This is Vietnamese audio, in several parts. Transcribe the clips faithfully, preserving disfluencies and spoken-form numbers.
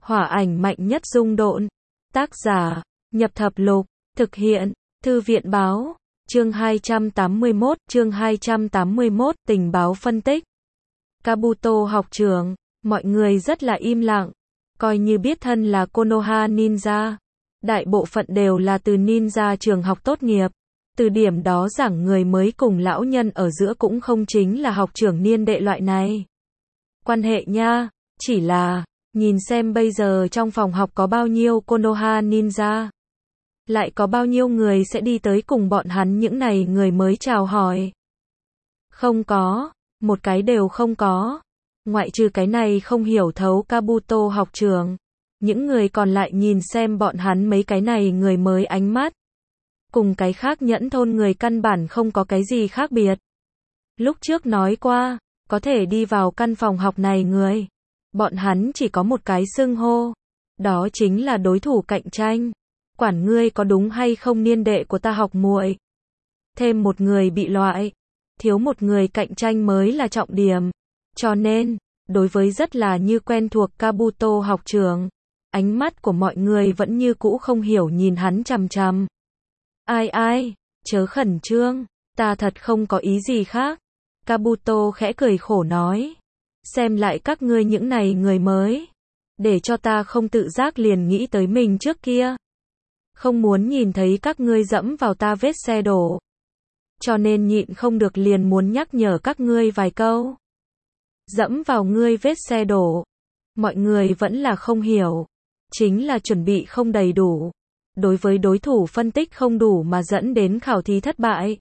Hỏa ảnh mạnh nhất dung độn. Tác giả, Nhập Thập Lục. Thực hiện, Thư viện báo. Chương hai trăm tám mươi mốt, chương hai trăm tám mươi mốt, tình báo phân tích. Kabuto học trường, mọi người rất là im lặng, coi như biết thân là Konoha Ninja. Đại bộ phận đều là từ ninja trường học tốt nghiệp. Từ điểm đó giảng người mới cùng lão nhân ở giữa cũng không chính là học trưởng niên đệ loại này. Quan hệ nha, chỉ là, nhìn xem bây giờ trong phòng học có bao nhiêu Konoha Ninja. Lại có bao nhiêu người sẽ đi tới cùng bọn hắn những này người mới chào hỏi. Không có, một cái đều không có. Ngoại trừ cái này không hiểu thấu Kabuto học trường. Những người còn lại nhìn xem bọn hắn mấy cái này người mới ánh mắt. Cùng cái khác nhẫn thôn người căn bản không có cái gì khác biệt. Lúc trước nói qua, có thể đi vào căn phòng học này người. Bọn hắn chỉ có một cái xưng hô. Đó chính là đối thủ cạnh tranh. Quản ngươi có đúng hay không niên đệ của ta học muội. Thêm một người bị loại. Thiếu một người cạnh tranh mới là trọng điểm. Cho nên, đối với rất là như quen thuộc Kabuto học trường. Ánh mắt của mọi người vẫn như cũ không hiểu nhìn hắn chằm chằm. Ai ai, chớ khẩn trương, ta thật không có ý gì khác. Kabuto khẽ cười khổ nói. Xem lại các ngươi những này người mới. Để cho ta không tự giác liền nghĩ tới mình trước kia. Không muốn nhìn thấy các ngươi dẫm vào ta vết xe đổ. Cho nên nhịn không được liền muốn nhắc nhở các ngươi vài câu. Dẫm vào ngươi vết xe đổ. Mọi người vẫn là không hiểu. Chính là chuẩn bị không đầy đủ. Đối với đối thủ phân tích không đủ mà dẫn đến khảo thí thất bại.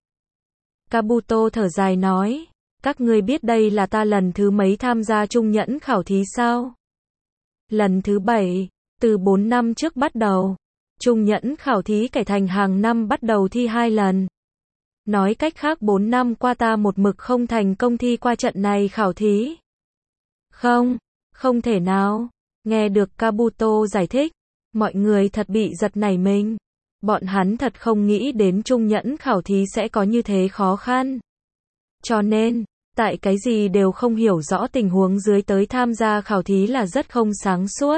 Kabuto thở dài nói. Các ngươi biết đây là ta lần thứ mấy tham gia trung nhẫn khảo thí sao? Lần thứ bảy, từ bốn năm trước bắt đầu. Trung nhẫn khảo thí cải thành hàng năm bắt đầu thi hai lần. Nói cách khác bốn năm qua ta một mực không thành công thi qua trận này khảo thí. Không, không thể nào. Nghe được Kabuto giải thích, mọi người thật bị giật nảy mình. Bọn hắn thật không nghĩ đến trung nhẫn khảo thí sẽ có như thế khó khăn. Cho nên, tại cái gì đều không hiểu rõ tình huống dưới tới tham gia khảo thí là rất không sáng suốt.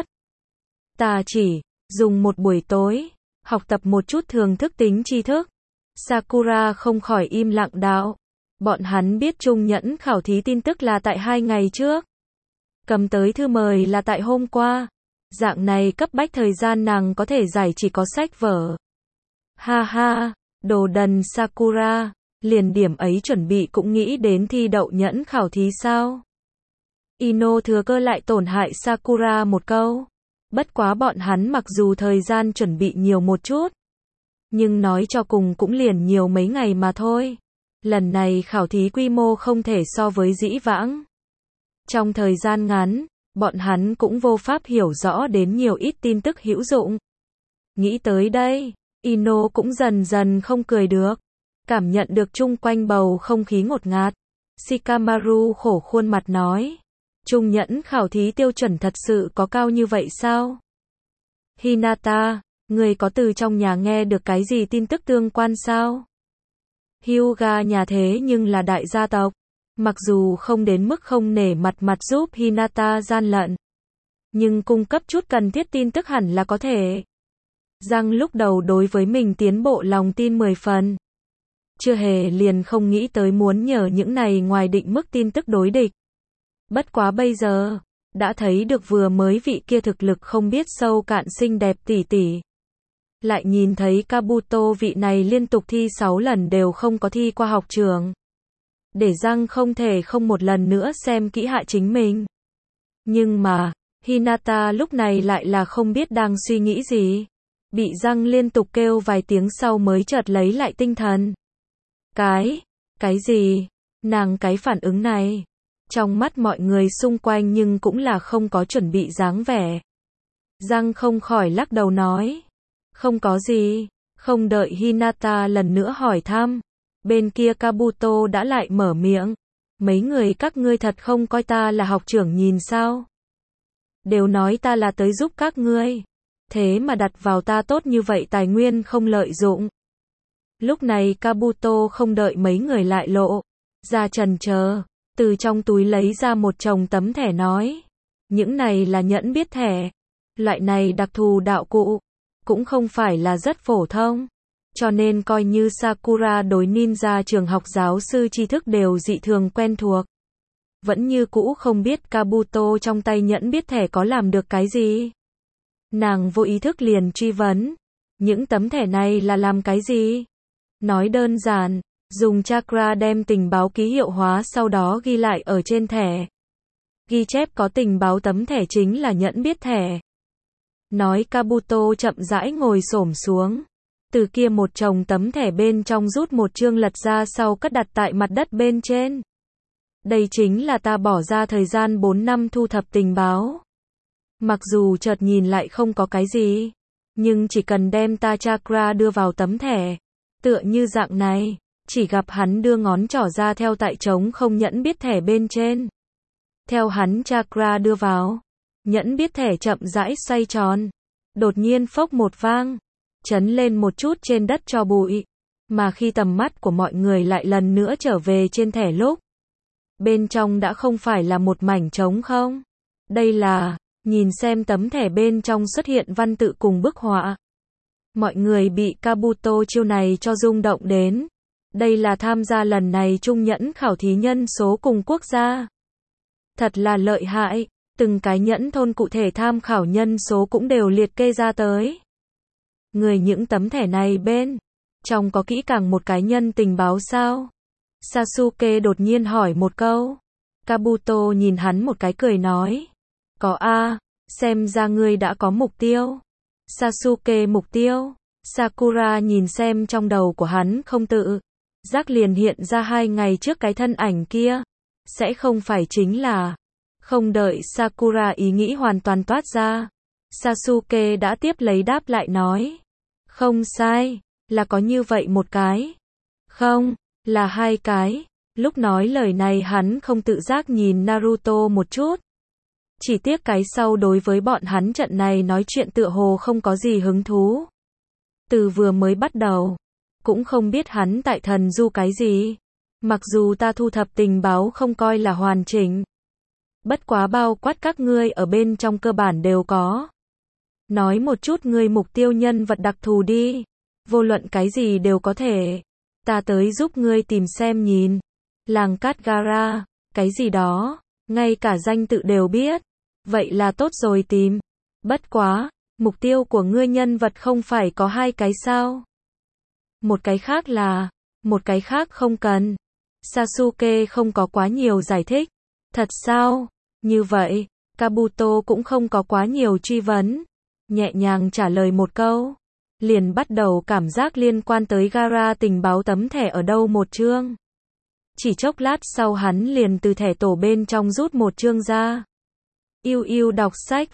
Ta chỉ dùng một buổi tối, học tập một chút thường thức tính tri thức. Sakura không khỏi im lặng đạo. Bọn hắn biết trung nhẫn khảo thí tin tức là tại hai ngày trước. Cầm tới thư mời là tại hôm qua. Dạng này cấp bách thời gian nàng có thể giải chỉ có sách vở. Ha ha, đồ đần Sakura, liền điểm ấy chuẩn bị cũng nghĩ đến thi đậu nhẫn khảo thí sao? Ino thừa cơ lại tổn hại Sakura một câu. Bất quá bọn hắn mặc dù thời gian chuẩn bị nhiều một chút. Nhưng nói cho cùng cũng liền nhiều mấy ngày mà thôi. Lần này khảo thí quy mô không thể so với dĩ vãng. Trong thời gian ngắn, bọn hắn cũng vô pháp hiểu rõ đến nhiều ít tin tức hữu dụng. Nghĩ tới đây, Ino cũng dần dần không cười được. Cảm nhận được chung quanh bầu không khí ngột ngạt. Shikamaru khổ khuôn mặt nói. Trung nhẫn khảo thí tiêu chuẩn thật sự có cao như vậy sao? Hinata, người có từ trong nhà nghe được cái gì tin tức tương quan sao? Hyuga nhà thế nhưng là đại gia tộc. Mặc dù không đến mức không nể mặt mặt giúp Hinata gian lận. Nhưng cung cấp chút cần thiết tin tức hẳn là có thể. Giang lúc đầu đối với mình tiến bộ lòng tin mười phần. Chưa hề liền không nghĩ tới muốn nhờ những này ngoài định mức tin tức đối địch. Bất quá bây giờ, đã thấy được vừa mới vị kia thực lực không biết sâu cạn xinh đẹp tỷ tỷ. Lại nhìn thấy Kabuto vị này liên tục thi sáu lần đều không có thi qua học trường. Để Giang không thể không một lần nữa xem kỹ hạ chính mình. Nhưng mà, Hinata lúc này lại là không biết đang suy nghĩ gì. Bị Giang liên tục kêu vài tiếng sau mới chợt lấy lại tinh thần. Cái, cái gì? Nàng cái phản ứng này. Trong mắt mọi người xung quanh nhưng cũng là không có chuẩn bị dáng vẻ. Giang không khỏi lắc đầu nói. Không có gì. Không đợi Hinata lần nữa hỏi thăm. Bên kia Kabuto đã lại mở miệng. Mấy người các ngươi thật không coi ta là học trưởng nhìn sao? Đều nói ta là tới giúp các ngươi. Thế mà đặt vào ta tốt như vậy tài nguyên không lợi dụng. Lúc này Kabuto không đợi mấy người lại lộ. Ra trần chờ. Từ trong túi lấy ra một chồng tấm thẻ nói. Những này là nhẫn biết thẻ. Loại này đặc thù đạo cụ cũng không phải là rất phổ thông, cho nên coi như Sakura đối ninja trường học giáo sư tri thức đều dị thường quen thuộc. Vẫn như cũ không biết Kabuto trong tay nhẫn biết thẻ có làm được cái gì. Nàng vô ý thức liền truy vấn, những tấm thẻ này là làm cái gì? Nói đơn giản, dùng chakra đem tình báo ký hiệu hóa sau đó ghi lại ở trên thẻ. Ghi chép có tình báo tấm thẻ chính là nhẫn biết thẻ. Nói Kabuto chậm rãi ngồi xổm xuống. Từ kia một chồng tấm thẻ bên trong rút một chương lật ra sau cất đặt tại mặt đất bên trên. Đây chính là ta bỏ ra thời gian bốn năm thu thập tình báo. Mặc dù chợt nhìn lại không có cái gì, nhưng chỉ cần đem ta chakra đưa vào tấm thẻ, tựa như dạng này, chỉ gặp hắn đưa ngón trỏ ra theo tại trống không nhẫn biết thẻ bên trên. Theo hắn chakra đưa vào, nhẫn biết thẻ chậm rãi xoay tròn, đột nhiên phốc một vang, chấn lên một chút trên đất cho bụi, mà khi tầm mắt của mọi người lại lần nữa trở về trên thẻ lúc, bên trong đã không phải là một mảnh trống không. Đây là, nhìn xem tấm thẻ bên trong xuất hiện văn tự cùng bức họa. Mọi người bị Kabuto chiêu này cho rung động đến. Đây là tham gia lần này trung nhẫn khảo thí nhân số cùng quốc gia. Thật là lợi hại, từng cái nhẫn thôn cụ thể tham khảo nhân số cũng đều liệt kê ra tới. Người những tấm thẻ này bên trong có kỹ càng một cái nhân tình báo sao? Sasuke đột nhiên hỏi một câu. Kabuto nhìn hắn một cái cười nói. Có a, xem ra ngươi đã có mục tiêu. Sasuke mục tiêu. Sakura nhìn xem trong đầu của hắn không tự giác liền hiện ra hai ngày trước cái thân ảnh kia. Sẽ không phải chính là. Không đợi Sakura ý nghĩ hoàn toàn toát ra. Sasuke đã tiếp lấy đáp lại nói. Không sai, là có như vậy một cái. Không, là hai cái. Lúc nói lời này hắn không tự giác nhìn Naruto một chút. Chỉ tiếc cái sau đối với bọn hắn trận này nói chuyện tựa hồ không có gì hứng thú. Từ vừa mới bắt đầu, cũng không biết hắn tại thần du cái gì. Mặc dù ta thu thập tình báo không coi là hoàn chỉnh. Bất quá bao quát các ngươi ở bên trong cơ bản đều có. Nói một chút ngươi mục tiêu nhân vật đặc thù đi. Vô luận cái gì đều có thể. Ta tới giúp ngươi tìm xem nhìn. Làng Cát Gara, cái gì đó, ngay cả danh tự đều biết. Vậy là tốt rồi tìm. Bất quá, mục tiêu của ngươi nhân vật không phải có hai cái sao? Một cái khác là, một cái khác không cần. Sasuke không có quá nhiều giải thích. Thật sao? Như vậy, Kabuto cũng không có quá nhiều truy vấn. Nhẹ nhàng trả lời một câu. Liền bắt đầu cảm giác liên quan tới Gara tình báo tấm thẻ ở đâu một chương. Chỉ chốc lát sau hắn liền từ thẻ tổ bên trong rút một chương ra. Yêu yêu đọc sách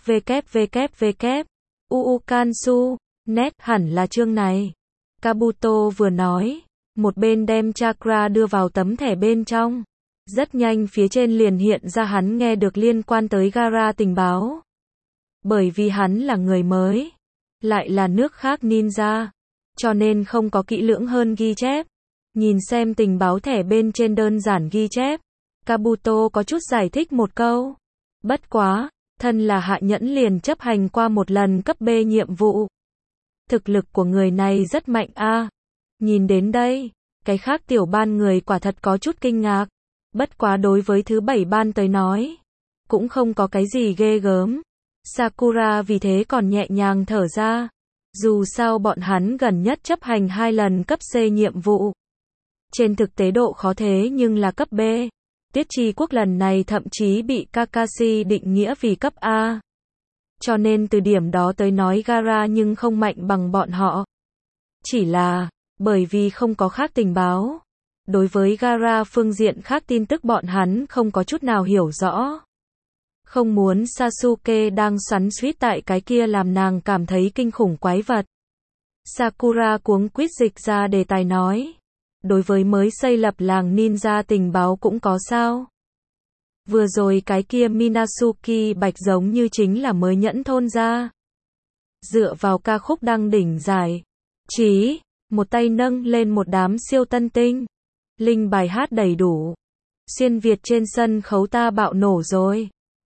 www. Uukansu. Net hẳn là chương này. Kabuto vừa nói, một bên đem chakra đưa vào tấm thẻ bên trong. Rất nhanh phía trên liền hiện ra hắn nghe được liên quan tới Gara tình báo. Bởi vì hắn là người mới, lại là nước khác ninja, cho nên không có kỹ lưỡng hơn ghi chép. Nhìn xem tình báo thẻ bên trên đơn giản ghi chép, Kabuto có chút giải thích một câu. Bất quá, thân là hạ nhẫn liền chấp hành qua một lần cấp B nhiệm vụ. Thực lực của người này rất mạnh a. Nhìn đến đây, cái khác tiểu ban người quả thật có chút kinh ngạc. Bất quá đối với thứ bảy ban tới nói, cũng không có cái gì ghê gớm. Sakura vì thế còn nhẹ nhàng thở ra. Dù sao bọn hắn gần nhất chấp hành hai lần cấp C nhiệm vụ. Trên thực tế độ khó thế nhưng là cấp B. Tiết Chi Quốc lần này thậm chí bị Kakashi định nghĩa vì cấp A. Cho nên từ điểm đó tới nói Gara nhưng không mạnh bằng bọn họ. Chỉ là, bởi vì không có khác tình báo. Đối với Gara phương diện khác tin tức bọn hắn không có chút nào hiểu rõ. Không muốn Sasuke đang xoắn xuýt tại cái kia làm nàng cảm thấy kinh khủng quái vật. Sakura cuống quýt dịch ra đề tài nói. Đối với mới xây lập làng ninja tình báo cũng có sao? Vừa rồi cái kia Minazuki Bạch giống như chính là mới nhẫn thôn ra. Dựa vào ca khúc đăng đỉnh giải trí, một tay nâng lên một đám siêu tân tinh. Linh bài hát đầy đủ. Xuyên Việt trên sân khấu ta bạo nổ rồi.